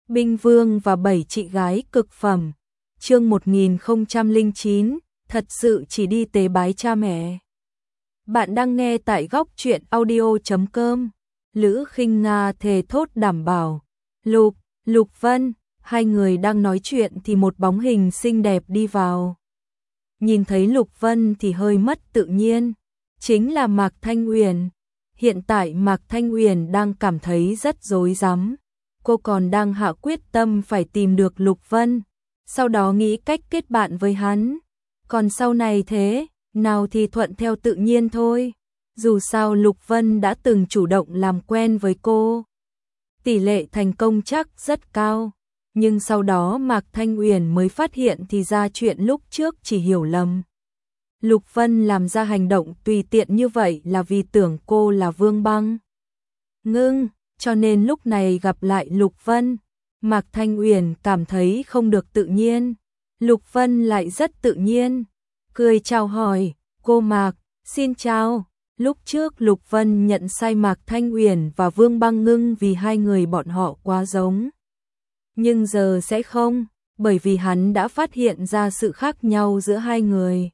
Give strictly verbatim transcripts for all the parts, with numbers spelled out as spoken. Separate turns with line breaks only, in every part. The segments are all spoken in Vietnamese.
Binh Vương và bảy chị gái cực phẩm. Chương một nghìn không trăm lẻ chín, thật sự chỉ đi tế bái cha mẹ. Bạn đang nghe tại góc truyện audio chấm com. Lữ Khinh Nga thề thốt đảm bảo. Lục, Lục Vân, hai người đang nói chuyện thì một bóng hình xinh đẹp đi vào. Nhìn thấy Lục Vân thì hơi mất tự nhiên, chính là Mạc Thanh Uyển. Hiện tại Mạc Thanh Uyển đang cảm thấy rất rối rắm. Cô còn đang hạ quyết tâm phải tìm được Lục Vân, sau đó nghĩ cách kết bạn với hắn. Còn sau này thế, nào thì thuận theo tự nhiên thôi. Dù sao Lục Vân đã từng chủ động làm quen với cô. Tỷ lệ thành công chắc rất cao. Nhưng sau đó Mạc Thanh Uyển mới phát hiện thì ra chuyện lúc trước chỉ hiểu lầm. Lục Vân làm ra hành động tùy tiện như vậy là vì tưởng cô là Vương Băng Ngưng, cho nên lúc này gặp lại Lục Vân, Mạc Thanh Uyển cảm thấy không được tự nhiên. Lục Vân lại rất tự nhiên, cười chào hỏi, cô Mạc, xin chào. Lúc trước Lục Vân nhận sai Mạc Thanh Uyển và Vương Băng Ngưng vì hai người bọn họ quá giống. Nhưng giờ sẽ không, bởi vì hắn đã phát hiện ra sự khác nhau giữa hai người.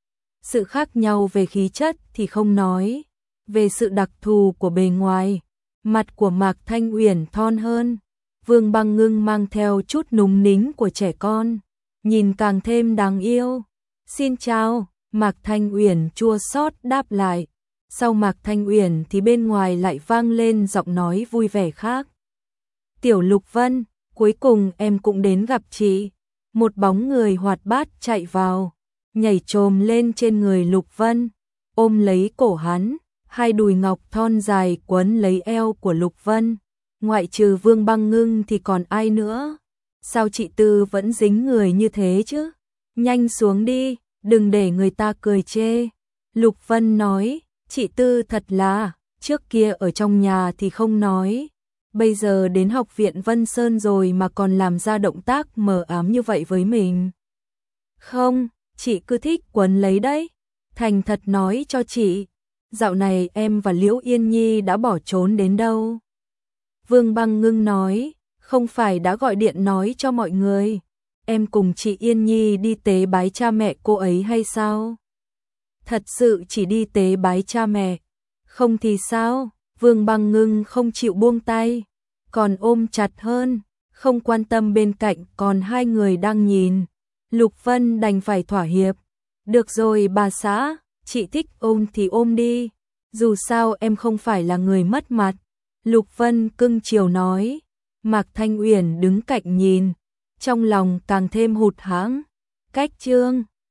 Sự khác nhau về khí chất thì không nói, về sự đặc thù của bề ngoài, mặt của Mạc Thanh Uyển thon hơn, Vương Băng Ngưng mang theo chút núng nính của trẻ con, nhìn càng thêm đáng yêu. Xin chào, Mạc Thanh Uyển chua xót đáp lại. Sau Mạc Thanh Uyển thì bên ngoài lại vang lên giọng nói vui vẻ khác. Tiểu Lục Vân, cuối cùng em cũng đến gặp chị. Một bóng người hoạt bát chạy vào, nhảy chồm lên trên người Lục Vân, ôm lấy cổ hắn, hai đùi ngọc thon dài quấn lấy eo của Lục Vân. Ngoại trừ Vương Băng Ngưng thì còn ai nữa? Sao chị Tư vẫn dính người như thế chứ? Nhanh xuống đi, đừng để người ta cười chê. Lục Vân nói, chị Tư thật là, trước kia ở trong nhà thì không nói, bây giờ đến học viện Vân Sơn rồi mà còn làm ra động tác mờ ám như vậy với mình. Không, chị cứ thích quấn lấy đấy. Thành thật nói cho chị, dạo này em và Liễu Yên Nhi đã bỏ trốn đến đâu? Vương Băng Ngưng nói, không phải đã gọi điện nói cho mọi người, em cùng chị Yên Nhi đi tế bái cha mẹ cô ấy hay sao? Thật sự chỉ đi tế bái cha mẹ, không thì sao? Vương Băng Ngưng không chịu buông tay, còn ôm chặt hơn, không quan tâm bên cạnh còn hai người đang nhìn. Lục Vân đành phải thỏa hiệp. Được rồi bà xã, chị thích ôm thì ôm đi, dù sao em không phải là người mất mặt. Lục Vân cưng chiều nói. Mạc Thanh Uyển đứng cạnh nhìn, trong lòng càng thêm hụt hẫng. Cách chương